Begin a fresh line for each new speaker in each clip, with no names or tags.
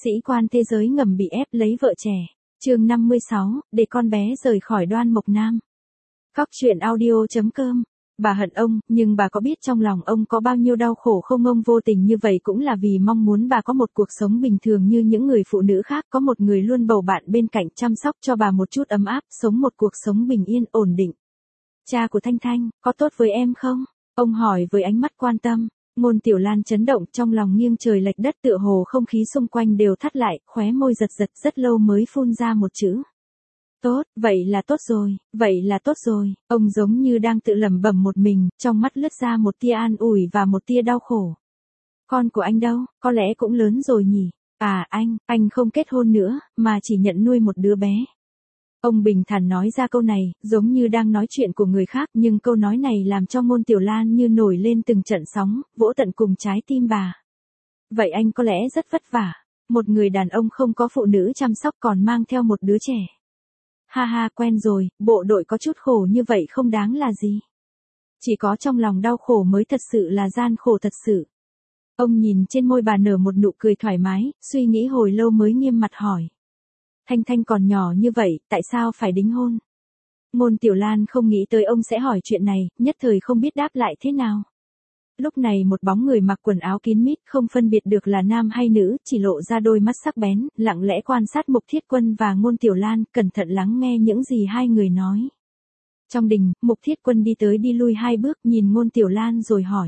Sĩ quan thế giới ngầm bị ép lấy vợ trẻ. Chương 56, để con bé rời khỏi Đoan Mộc Nam. Các chuyện audio.com. Bà hận ông, nhưng bà có biết trong lòng ông có bao nhiêu đau khổ không? Ông vô tình như vậy cũng là vì mong muốn bà có một cuộc sống bình thường như những người phụ nữ khác, có một người luôn bầu bạn bên cạnh chăm sóc cho bà một chút ấm áp, sống một cuộc sống bình yên, ổn định. Cha của Thanh Thanh, có tốt với em không? Ông hỏi với ánh mắt quan tâm. Ngôn Tiểu Lan chấn động, trong lòng nghiêng trời lệch đất, tựa hồ không khí xung quanh đều thắt lại, khóe môi giật giật rất lâu mới phun ra một chữ. Tốt, vậy là tốt rồi, vậy là tốt rồi. Ông giống như đang tự lẩm bẩm một mình, trong mắt lướt ra một tia an ủi và một tia đau khổ. Con của anh đâu, có lẽ cũng lớn rồi nhỉ? À anh không kết hôn nữa, mà chỉ nhận nuôi một đứa bé. Ông bình thản nói ra câu này, giống như đang nói chuyện của người khác, nhưng câu nói này làm cho Ngôn Tiểu Lan như nổi lên từng trận sóng, vỗ tận cùng trái tim bà. Vậy anh có lẽ rất vất vả. Một người đàn ông không có phụ nữ chăm sóc còn mang theo một đứa trẻ. Ha ha, quen rồi, bộ đội có chút khổ như vậy không đáng là gì. Chỉ có trong lòng đau khổ mới thật sự là gian khổ thật sự. Ông nhìn trên môi bà nở một nụ cười thoải mái, suy nghĩ hồi lâu mới nghiêm mặt hỏi. Thanh Thanh còn nhỏ như vậy, tại sao phải đính hôn? Ngôn Tiểu Lan không nghĩ tới ông sẽ hỏi chuyện này, nhất thời không biết đáp lại thế nào. Lúc này một bóng người mặc quần áo kín mít, không phân biệt được là nam hay nữ, chỉ lộ ra đôi mắt sắc bén, lặng lẽ quan sát Mục Thiết Quân và Ngôn Tiểu Lan, cẩn thận lắng nghe những gì hai người nói. Trong đình, Mục Thiết Quân đi tới đi lui hai bước, nhìn Ngôn Tiểu Lan rồi hỏi.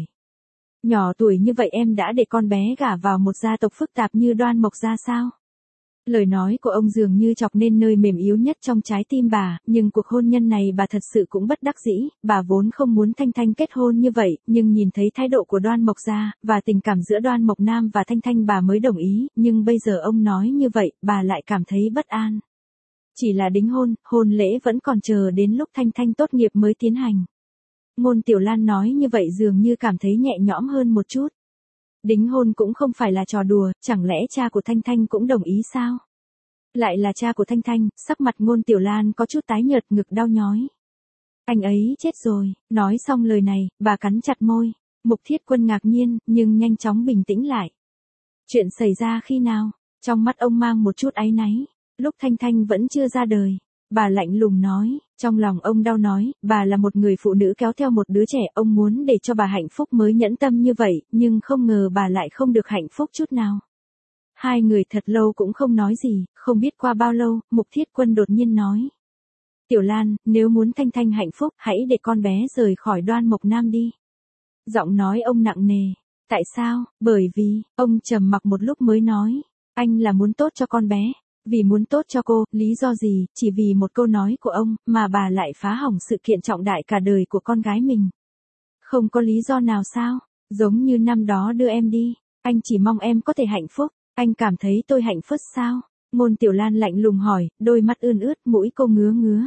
Nhỏ tuổi như vậy em đã để con bé gả vào một gia tộc phức tạp như Đoan Mộc gia sao? Lời nói của ông dường như chọc nên nơi mềm yếu nhất trong trái tim bà, nhưng cuộc hôn nhân này bà thật sự cũng bất đắc dĩ, bà vốn không muốn Thanh Thanh kết hôn như vậy, nhưng nhìn thấy thái độ của Đoan Mộc gia, và tình cảm giữa Đoan Mộc Nam và Thanh Thanh bà mới đồng ý, nhưng bây giờ ông nói như vậy, bà lại cảm thấy bất an. Chỉ là đính hôn, hôn lễ vẫn còn chờ đến lúc Thanh Thanh tốt nghiệp mới tiến hành. Ngôn Tiểu Lan nói như vậy dường như cảm thấy nhẹ nhõm hơn một chút. Đính hôn cũng không phải là trò đùa, chẳng lẽ cha của Thanh Thanh cũng đồng ý sao? Lại là cha của Thanh Thanh, sắc mặt Ngôn Tiểu Lan có chút tái nhợt, ngực đau nhói. Anh ấy chết rồi, nói xong lời này, bà cắn chặt môi. Mục Thiết Quân ngạc nhiên, nhưng nhanh chóng bình tĩnh lại. Chuyện xảy ra khi nào? Trong mắt ông mang một chút áy náy. Lúc Thanh Thanh vẫn chưa ra đời. Bà lạnh lùng nói, trong lòng ông đau nói, bà là một người phụ nữ kéo theo một đứa trẻ, ông muốn để cho bà hạnh phúc mới nhẫn tâm như vậy, nhưng không ngờ bà lại không được hạnh phúc chút nào. Hai người thật lâu cũng không nói gì, không biết qua bao lâu, Mục Thiết Quân đột nhiên nói. Tiểu Lan, nếu muốn Thanh Thanh hạnh phúc, hãy để con bé rời khỏi Đoan Mộc Nam đi. Giọng nói ông nặng nề. Tại sao? Bởi vì, ông trầm mặc một lúc mới nói. Anh là muốn tốt cho con bé. Vì muốn tốt cho cô, lý do gì, chỉ vì một câu nói của ông, mà bà lại phá hỏng sự kiện trọng đại cả đời của con gái mình. Không có lý do nào sao? Giống như năm đó đưa em đi, anh chỉ mong em có thể hạnh phúc, anh cảm thấy tôi hạnh phúc sao? Ngôn Tiểu Lan lạnh lùng hỏi, đôi mắt ươn ướt, mũi cô ngứa ngứa.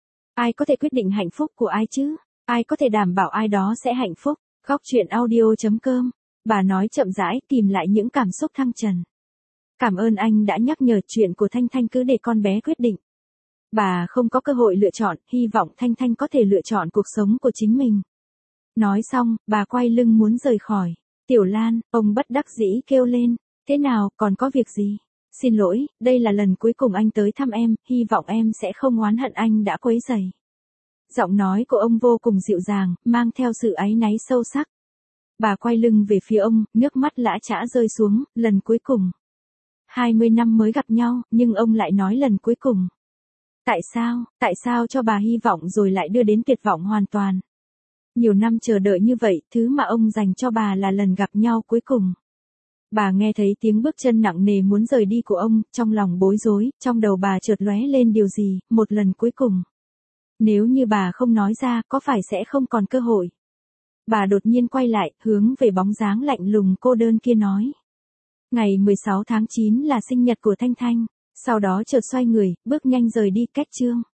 Ai có thể quyết định hạnh phúc của ai chứ? Ai có thể đảm bảo ai đó sẽ hạnh phúc? Góc chuyện audio.com. Bà nói chậm rãi, kìm lại những cảm xúc thăng trần. Cảm ơn anh đã nhắc nhở, chuyện của Thanh Thanh cứ để con bé quyết định. Bà không có cơ hội lựa chọn, hy vọng Thanh Thanh có thể lựa chọn cuộc sống của chính mình. Nói xong, bà quay lưng muốn rời khỏi. Tiểu Lan, ông bất đắc dĩ kêu lên. Thế nào, còn có việc gì? Xin lỗi, đây là lần cuối cùng anh tới thăm em, hy vọng em sẽ không oán hận anh đã quấy rầy. Giọng nói của ông vô cùng dịu dàng, mang theo sự áy náy sâu sắc. Bà quay lưng về phía ông, nước mắt lã chã rơi xuống, lần cuối cùng. 20 năm mới gặp nhau, nhưng ông lại nói lần cuối cùng. Tại sao cho bà hy vọng rồi lại đưa đến tuyệt vọng hoàn toàn? Nhiều năm chờ đợi như vậy, thứ mà ông dành cho bà là lần gặp nhau cuối cùng. Bà nghe thấy tiếng bước chân nặng nề muốn rời đi của ông, trong lòng bối rối, trong đầu bà chợt lóe lên điều gì, một lần cuối cùng. Nếu như bà không nói ra, có phải sẽ không còn cơ hội? Bà đột nhiên quay lại, hướng về bóng dáng lạnh lùng cô đơn kia nói. Ngày 16 tháng 9 là sinh nhật của Thanh Thanh, sau đó chợt xoay người, bước nhanh rời đi cách chương.